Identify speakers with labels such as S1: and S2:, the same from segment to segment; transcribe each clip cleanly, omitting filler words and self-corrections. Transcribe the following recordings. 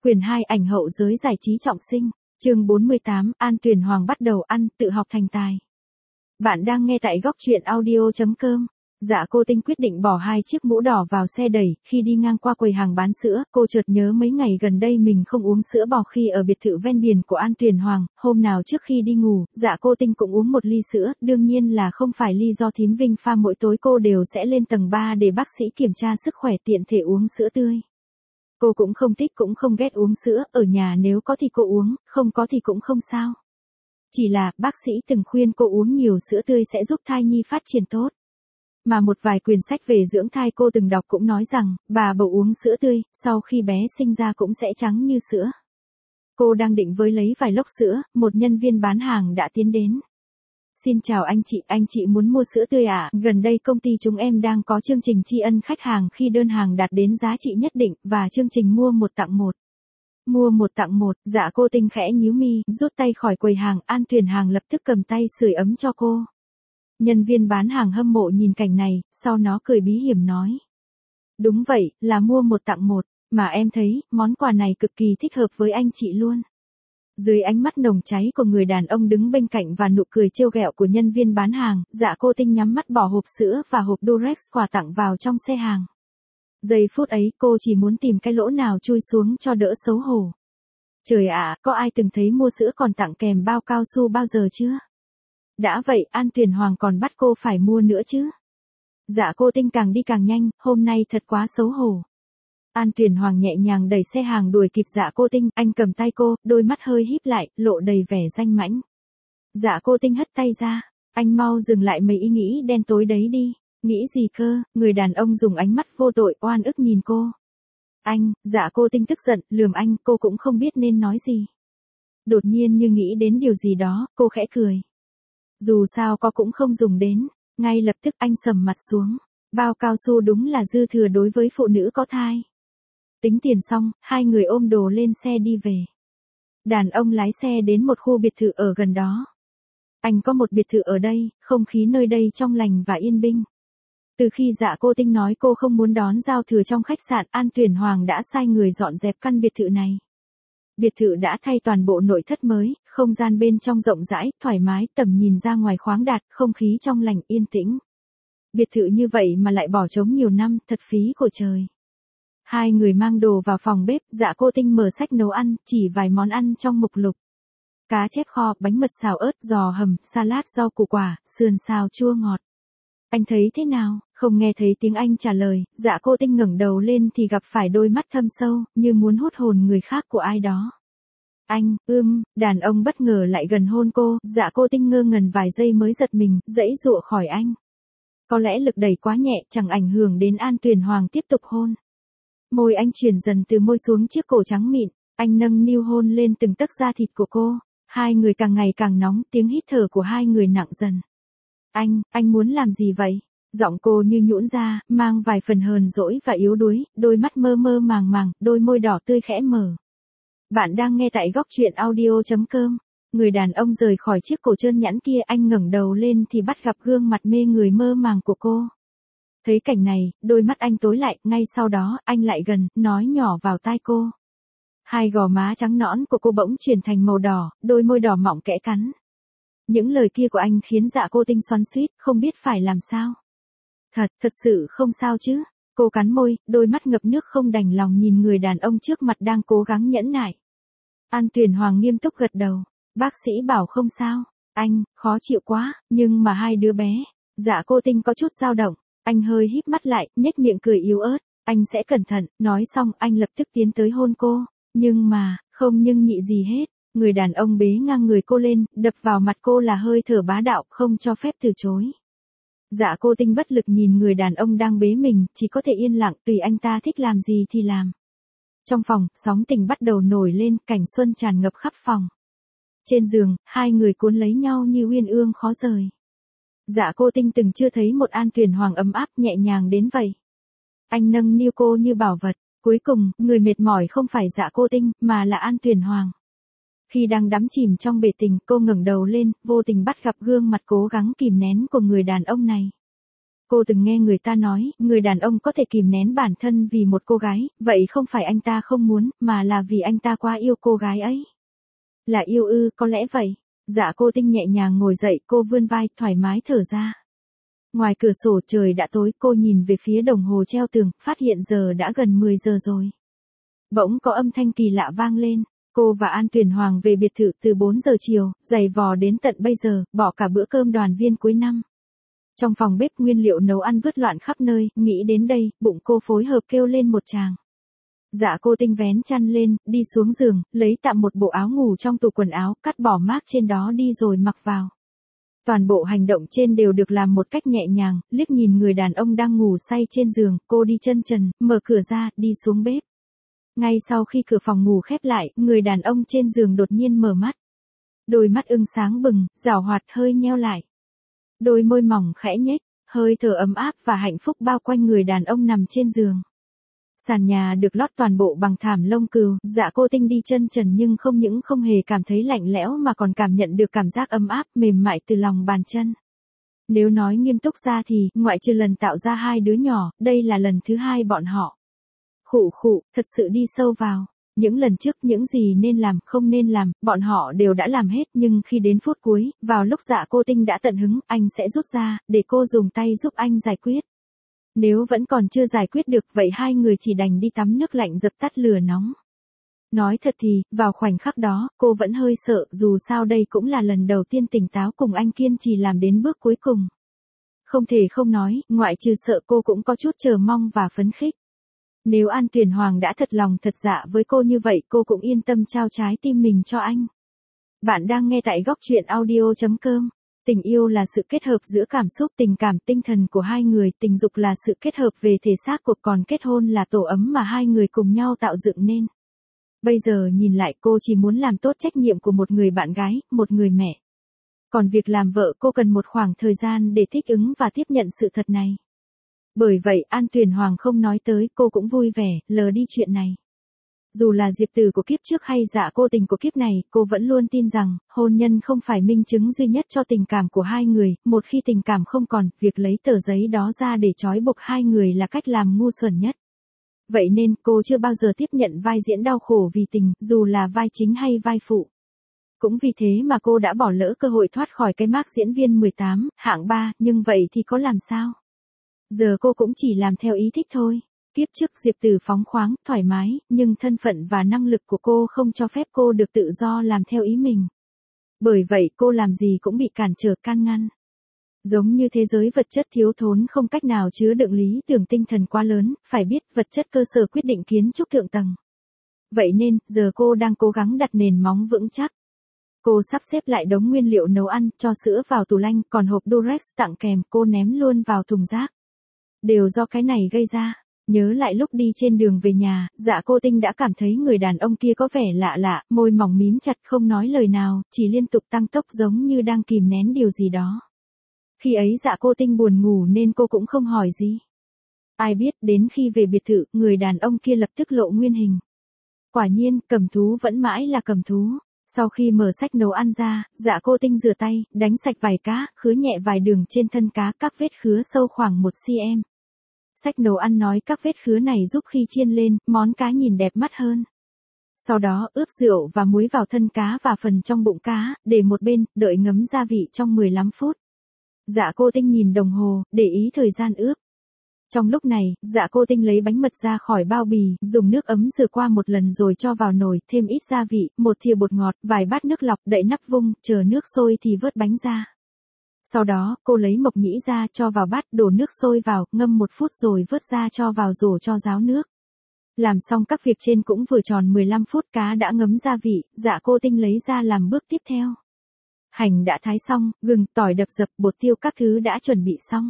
S1: Quyền 2 ảnh hậu giới giải trí trọng sinh, chương 48, An Tuyền Hoàng bắt đầu ăn, tự học thành tài. Bạn đang nghe tại góc truyện audio.com. Dạ cô Tinh quyết định bỏ 2 chiếc mũ đỏ vào xe đẩy, khi đi ngang qua quầy hàng bán sữa, cô chợt nhớ mấy ngày gần đây mình không uống sữa bò khi ở biệt thự ven biển của An Tuyền Hoàng, hôm nào trước khi đi ngủ, dạ cô Tinh cũng uống một ly sữa, đương nhiên là không phải ly do thím Vinh pha, mỗi tối cô đều sẽ lên tầng 3 để bác sĩ kiểm tra sức khỏe tiện thể uống sữa tươi. Cô cũng không thích cũng không ghét uống sữa, ở nhà nếu có thì cô uống, không có thì cũng không sao. Chỉ là, bác sĩ từng khuyên cô uống nhiều sữa tươi sẽ giúp thai nhi phát triển tốt. Mà một vài quyển sách về dưỡng thai cô từng đọc cũng nói rằng, bà bầu uống sữa tươi, sau khi bé sinh ra cũng sẽ trắng như sữa. Cô đang định với lấy vài lốc sữa, một nhân viên bán hàng đã tiến đến. Xin chào anh chị muốn mua sữa tươi à? Gần đây công ty chúng em đang có chương trình tri ân khách hàng khi đơn hàng đạt đến giá trị nhất định, và chương trình mua một tặng một. Mua một tặng một, dạ cô Tinh khẽ nhíu mi, rút tay khỏi quầy hàng, An Tuyền Hàng lập tức cầm tay sưởi ấm cho cô. Nhân viên bán hàng hâm mộ nhìn cảnh này, sau nó cười bí hiểm nói. Đúng vậy, là mua một tặng một, mà em thấy, món quà này cực kỳ thích hợp với anh chị luôn. Dưới ánh mắt nồng cháy của người đàn ông đứng bên cạnh và nụ cười trêu ghẹo của nhân viên bán hàng, dạ cô Tinh nhắm mắt bỏ hộp sữa và hộp Durex quà tặng vào trong xe hàng. Giây phút ấy cô chỉ muốn tìm cái lỗ nào chui xuống cho đỡ xấu hổ. Trời ạ, có ai từng thấy mua sữa còn tặng kèm bao cao su bao giờ chưa? Đã vậy, An Tuyền Hoàng còn bắt cô phải mua nữa chứ? Dạ cô Tinh càng đi càng nhanh, hôm nay thật quá xấu hổ. An Tuyền Hoàng nhẹ nhàng đẩy xe hàng đuổi kịp dạ cô Tinh, anh cầm tay cô, đôi mắt hơi híp lại, lộ đầy vẻ danh mãnh. Dạ cô Tinh hất tay ra, anh mau dừng lại mấy ý nghĩ đen tối đấy đi. Nghĩ gì cơ? Người đàn ông dùng ánh mắt vô tội oan ức nhìn cô. Anh, dạ cô Tinh tức giận, lườm anh, cô cũng không biết nên nói gì. Đột nhiên như nghĩ đến điều gì đó, cô khẽ cười. Dù sao có cũng không dùng đến, ngay lập tức anh sầm mặt xuống. Bao cao su đúng là dư thừa đối với phụ nữ có thai. Tính tiền xong, hai người ôm đồ lên xe đi về. Đàn ông lái xe đến một khu biệt thự ở gần đó. Anh có một biệt thự ở đây, không khí nơi đây trong lành và yên bình. Từ khi dạ cô Tinh nói cô không muốn đón giao thừa trong khách sạn, An Tuyền Hoàng đã sai người dọn dẹp căn biệt thự này. Biệt thự đã thay toàn bộ nội thất mới, không gian bên trong rộng rãi, thoải mái, tầm nhìn ra ngoài khoáng đạt, không khí trong lành yên tĩnh. Biệt thự như vậy mà lại bỏ trống nhiều năm, thật phí của trời. Hai người mang đồ vào phòng bếp, dạ cô Tinh mở sách nấu ăn, chỉ vài món ăn trong mục lục. Cá chép kho, bánh mật xào ớt, giò hầm, salad rau củ quả, sườn xào chua ngọt. Anh thấy thế nào? Không nghe thấy tiếng anh trả lời, dạ cô Tinh ngẩng đầu lên thì gặp phải đôi mắt thâm sâu, như muốn hút hồn người khác của ai đó. Anh, đàn ông bất ngờ lại gần hôn cô, dạ cô Tinh ngơ ngẩn vài giây mới giật mình, giãy giụa khỏi anh. Có lẽ lực đẩy quá nhẹ, chẳng ảnh hưởng đến An Tuyền Hoàng tiếp tục hôn. Môi anh chuyển dần từ môi xuống chiếc cổ trắng mịn, anh nâng niu hôn lên từng tấc da thịt của cô, hai người càng ngày càng nóng, tiếng hít thở của hai người nặng dần. Anh muốn làm gì vậy? Giọng cô như nhũn ra, mang vài phần hờn dỗi và yếu đuối, đôi mắt mơ mơ màng màng, đôi môi đỏ tươi khẽ mở. Bạn đang nghe tại góc truyện audio.com. Người đàn ông rời khỏi chiếc cổ trơn nhẵn kia, anh ngẩng đầu lên thì bắt gặp gương mặt mê người mơ màng của cô. Thấy cảnh này, đôi mắt anh tối lại, ngay sau đó, anh lại gần, nói nhỏ vào tai cô. Hai gò má trắng nõn của cô bỗng chuyển thành màu đỏ, đôi môi đỏ mọng kẽ cắn. Những lời kia của anh khiến dạ cô Tinh xoắn xuýt, không biết phải làm sao. Thật sự không sao chứ? Cô cắn môi, đôi mắt ngập nước không đành lòng nhìn người đàn ông trước mặt đang cố gắng nhẫn nại. An Tuyền Hoàng nghiêm túc gật đầu. Bác sĩ bảo không sao. Anh, khó chịu quá, nhưng mà hai đứa bé. Dạ cô Tinh có chút dao động. Anh hơi híp mắt lại, nhếch miệng cười yếu ớt. Anh sẽ cẩn thận, nói xong anh lập tức tiến tới hôn cô. Nhưng mà, không nhưng nhị gì hết. Người đàn ông bế ngang người cô lên, đập vào mặt cô là hơi thở bá đạo, không cho phép từ chối. Dạ cô Tinh bất lực nhìn người đàn ông đang bế mình, chỉ có thể yên lặng, tùy anh ta thích làm gì thì làm. Trong phòng, sóng tình bắt đầu nổi lên, cảnh xuân tràn ngập khắp phòng. Trên giường, hai người cuốn lấy nhau như uyên ương khó rời. Dạ cô Tinh từng chưa thấy một An Tuyền Hoàng ấm áp nhẹ nhàng đến vậy. Anh nâng niu cô như bảo vật, cuối cùng, người mệt mỏi không phải dạ cô Tinh, mà là An Tuyền Hoàng. Khi đang đắm chìm trong bể tình, cô ngẩng đầu lên, vô tình bắt gặp gương mặt cố gắng kìm nén của người đàn ông này. Cô từng nghe người ta nói, người đàn ông có thể kìm nén bản thân vì một cô gái, vậy không phải anh ta không muốn, mà là vì anh ta quá yêu cô gái ấy. Là yêu ư, có lẽ vậy. Dạ cô Tinh nhẹ nhàng ngồi dậy, cô vươn vai, thoải mái thở ra. Ngoài cửa sổ trời đã tối, cô nhìn về phía đồng hồ treo tường, phát hiện giờ đã gần 10 giờ rồi. Bỗng có âm thanh kỳ lạ vang lên. Cô và An Tuyền Hoàng về biệt thự từ 4 giờ chiều, giày vò đến tận bây giờ, bỏ cả bữa cơm đoàn viên cuối năm. Trong phòng bếp nguyên liệu nấu ăn vứt loạn khắp nơi, nghĩ đến đây, bụng cô phối hợp kêu lên một tràng. Dạ cô Tinh vén chăn lên, đi xuống giường, lấy tạm một bộ áo ngủ trong tủ quần áo, cắt bỏ mác trên đó đi rồi mặc vào. Toàn bộ hành động trên đều được làm một cách nhẹ nhàng, liếc nhìn người đàn ông đang ngủ say trên giường, cô đi chân trần, mở cửa ra, đi xuống bếp. Ngay sau khi cửa phòng ngủ khép lại, người đàn ông trên giường đột nhiên mở mắt. Đôi mắt ưng sáng bừng, giảo hoạt hơi nheo lại. Đôi môi mỏng khẽ nhếch, hơi thở ấm áp và hạnh phúc bao quanh người đàn ông nằm trên giường. Sàn nhà được lót toàn bộ bằng thảm lông cừu, dạ cô Tinh đi chân trần nhưng không những không hề cảm thấy lạnh lẽo mà còn cảm nhận được cảm giác ấm áp mềm mại từ lòng bàn chân. Nếu nói nghiêm túc ra thì, ngoại trừ lần tạo ra 2 đứa nhỏ, đây là lần thứ 2 bọn họ. Khụ khụ, thật sự đi sâu vào. Những lần trước những gì nên làm, không nên làm, bọn họ đều đã làm hết nhưng khi đến phút cuối, vào lúc dạ cô Tinh đã tận hứng, anh sẽ rút ra, để cô dùng tay giúp anh giải quyết. Nếu vẫn còn chưa giải quyết được vậy 2 người chỉ đành đi tắm nước lạnh dập tắt lửa nóng. Nói thật thì, vào khoảnh khắc đó, cô vẫn hơi sợ, dù sao đây cũng là lần đầu tiên tỉnh táo cùng anh kiên trì làm đến bước cuối cùng. Không thể không nói, ngoại trừ sợ cô cũng có chút chờ mong và phấn khích. Nếu An Tuyền Hoàng đã thật lòng thật dạ với cô như vậy cô cũng yên tâm trao trái tim mình cho anh. Bạn đang nghe tại góc truyện audio.com. Tình yêu là sự kết hợp giữa cảm xúc, tình cảm, tinh thần của 2 người, tình dục là sự kết hợp về thể xác cuộc, còn kết hôn là tổ ấm mà 2 người cùng nhau tạo dựng nên. Bây giờ nhìn lại cô chỉ muốn làm tốt trách nhiệm của một người bạn gái, một người mẹ. Còn việc làm vợ cô cần một khoảng thời gian để thích ứng và tiếp nhận sự thật này. Bởi vậy An Tuyền Hoàng không nói tới, cô cũng vui vẻ, lờ đi chuyện này. Dù là Diệp Tử của kiếp trước hay Dạ cô Tình của kiếp này, cô vẫn luôn tin rằng, hôn nhân không phải minh chứng duy nhất cho tình cảm của 2 người, một khi tình cảm không còn, việc lấy tờ giấy đó ra để trói buộc 2 người là cách làm ngu xuẩn nhất. Vậy nên, cô chưa bao giờ tiếp nhận vai diễn đau khổ vì tình, dù là vai chính hay vai phụ. Cũng vì thế mà cô đã bỏ lỡ cơ hội thoát khỏi cái mác diễn viên 18, hạng 3, nhưng vậy thì có làm sao? Giờ cô cũng chỉ làm theo ý thích thôi. Kiếp trước Diệp Tử phóng khoáng, thoải mái, nhưng thân phận và năng lực của cô không cho phép cô được tự do làm theo ý mình. Bởi vậy cô làm gì cũng bị cản trở can ngăn. Giống như thế giới vật chất thiếu thốn không cách nào chứa đựng lý tưởng tinh thần quá lớn, phải biết vật chất cơ sở quyết định kiến trúc thượng tầng. Vậy nên, giờ cô đang cố gắng đặt nền móng vững chắc. Cô sắp xếp lại đống nguyên liệu nấu ăn, cho sữa vào tủ lạnh, còn hộp Durex tặng kèm cô ném luôn vào thùng rác. Đều do cái này gây ra. Nhớ lại lúc đi trên đường về nhà, Dạ cô Tinh đã cảm thấy người đàn ông kia có vẻ lạ lạ, môi mỏng mím chặt không nói lời nào, chỉ liên tục tăng tốc giống như đang kìm nén điều gì đó. Khi ấy Dạ cô Tinh buồn ngủ nên cô cũng không hỏi gì. Ai biết đến khi về biệt thự, người đàn ông kia lập tức lộ nguyên hình. Quả nhiên, cầm thú vẫn mãi là cầm thú. Sau khi mở sách nấu ăn ra, Dạ cô Tinh rửa tay, đánh sạch vài cá, khứa nhẹ vài đường trên thân cá, các vết khứa sâu khoảng 1 cm. Sách nấu ăn nói các vết khứa này giúp khi chiên lên, món cá nhìn đẹp mắt hơn. Sau đó ướp rượu và muối vào thân cá và phần trong bụng cá, để một bên, đợi ngấm gia vị trong 15 phút. Dạ cô Tinh nhìn đồng hồ, để ý thời gian ướp. Trong lúc này, Dạ cô Tinh lấy bánh mật ra khỏi bao bì, dùng nước ấm rửa qua một lần rồi cho vào nồi, thêm ít gia vị, 1 thìa bột ngọt, vài bát nước lọc, đậy nắp vung, chờ nước sôi thì vớt bánh ra. Sau đó, cô lấy mộc nhĩ ra cho vào bát, đổ nước sôi vào, ngâm 1 phút rồi vớt ra cho vào rổ cho ráo nước. Làm xong các việc trên cũng vừa tròn 15 phút, cá đã ngấm gia vị, Dạ cô Tinh lấy ra làm bước tiếp theo. Hành đã thái xong, gừng, tỏi đập dập, bột tiêu các thứ đã chuẩn bị xong.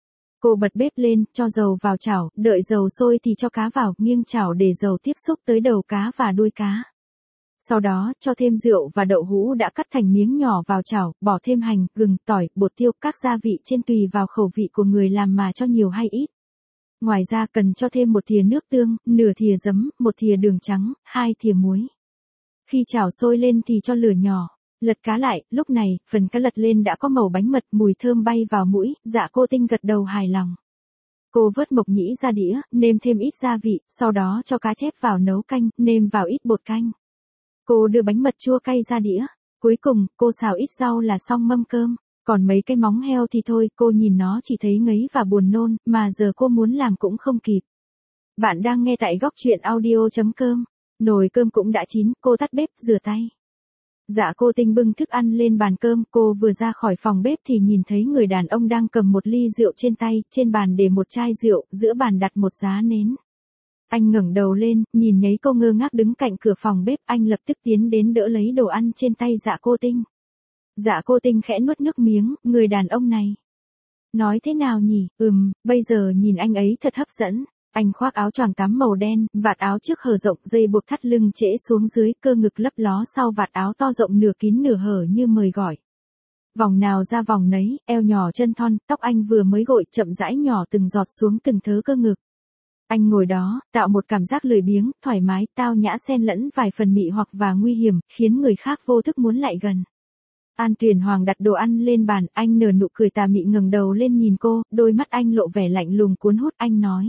S1: Cô bật bếp lên, cho dầu vào chảo, đợi dầu sôi thì cho cá vào, nghiêng chảo để dầu tiếp xúc tới đầu cá và đuôi cá. Sau đó, cho thêm rượu và đậu hũ đã cắt thành miếng nhỏ vào chảo, bỏ thêm hành, gừng, tỏi, bột tiêu, các gia vị trên tùy vào khẩu vị của người làm mà cho nhiều hay ít. Ngoài ra cần cho thêm 1 thìa nước tương, nửa thìa giấm, 1 thìa đường trắng, 2 thìa muối. Khi chảo sôi lên thì cho lửa nhỏ. Lật cá lại, lúc này, phần cá lật lên đã có màu bánh mật, mùi thơm bay vào mũi, Dạ Cô Tinh gật đầu hài lòng. Cô vớt mộc nhĩ ra đĩa, nêm thêm ít gia vị, sau đó cho cá chép vào nấu canh, nêm vào ít bột canh. Cô đưa bánh mật chua cay ra đĩa. Cuối cùng, cô xào ít rau là xong mâm cơm. Còn mấy cái móng heo thì thôi, cô nhìn nó chỉ thấy ngấy và buồn nôn, mà giờ cô muốn làm cũng không kịp. Bạn đang nghe tại góc truyện audio.com. Nồi cơm cũng đã chín, cô tắt bếp, rửa tay. Dạ Cô Tinh bưng thức ăn lên bàn cơm, cô vừa ra khỏi phòng bếp thì nhìn thấy người đàn ông đang cầm một ly rượu trên tay, trên bàn để một chai rượu, giữa bàn đặt một giá nến. Anh ngẩng đầu lên, nhìn thấy cô ngơ ngác đứng cạnh cửa phòng bếp, anh lập tức tiến đến đỡ lấy đồ ăn trên tay Dạ Cô Tinh. Dạ Cô Tinh khẽ nuốt nước miếng, người đàn ông này. Nói thế nào nhỉ, bây giờ nhìn anh ấy thật hấp dẫn. Anh khoác áo choàng tắm màu đen, vạt áo trước hở rộng, dây buộc thắt lưng trễ xuống dưới, cơ ngực lấp ló sau vạt áo to rộng nửa kín nửa hở như mời gọi. Vòng nào ra vòng nấy, eo nhỏ chân thon, tóc anh vừa mới gội chậm rãi nhỏ từng giọt xuống từng thớ cơ ngực. Anh ngồi đó, tạo một cảm giác lười biếng, thoải mái, tao nhã xen lẫn vài phần mị hoặc và nguy hiểm, khiến người khác vô thức muốn lại gần. An Tuyền Hoàng đặt đồ ăn lên bàn, anh nở nụ cười tà mị ngẩng đầu lên nhìn cô, đôi mắt anh lộ vẻ lạnh lùng cuốn hút, anh nói.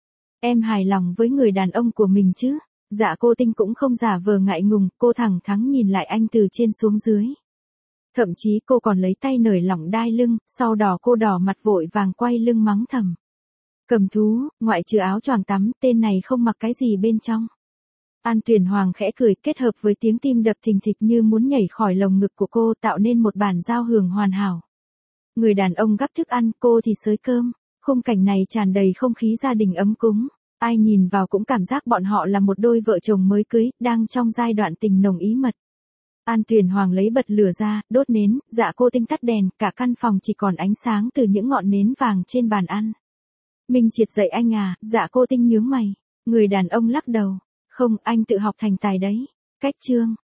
S1: Em hài lòng với người đàn ông của mình chứ? Dạ Cô Tinh cũng không giả vờ ngại ngùng, cô thẳng thắn nhìn lại anh từ trên xuống dưới. Thậm chí cô còn lấy tay nởi lỏng đai lưng, sau đó cô đỏ mặt vội vàng quay lưng mắng thầm. Cầm thú, ngoại trừ áo choàng tắm, tên này không mặc cái gì bên trong. An Tuyền Hoàng khẽ cười, kết hợp với tiếng tim đập thình thịch như muốn nhảy khỏi lồng ngực của cô, tạo nên một bản giao hưởng hoàn hảo. Người đàn ông gắp thức ăn, cô thì xới cơm. Khung cảnh này tràn đầy không khí gia đình ấm cúng. Ai nhìn vào cũng cảm giác bọn họ là một đôi vợ chồng mới cưới, đang trong giai đoạn tình nồng ý mật. An Tuyền Hoàng lấy bật lửa ra, đốt nến, Dạ Cô Tinh tắt đèn, cả căn phòng chỉ còn ánh sáng từ những ngọn nến vàng trên bàn ăn. Minh Triệt dạy anh à? Dạ Cô Tinh nhướng mày. Người đàn ông lắc đầu. Không, anh tự học thành tài đấy. Cách chương.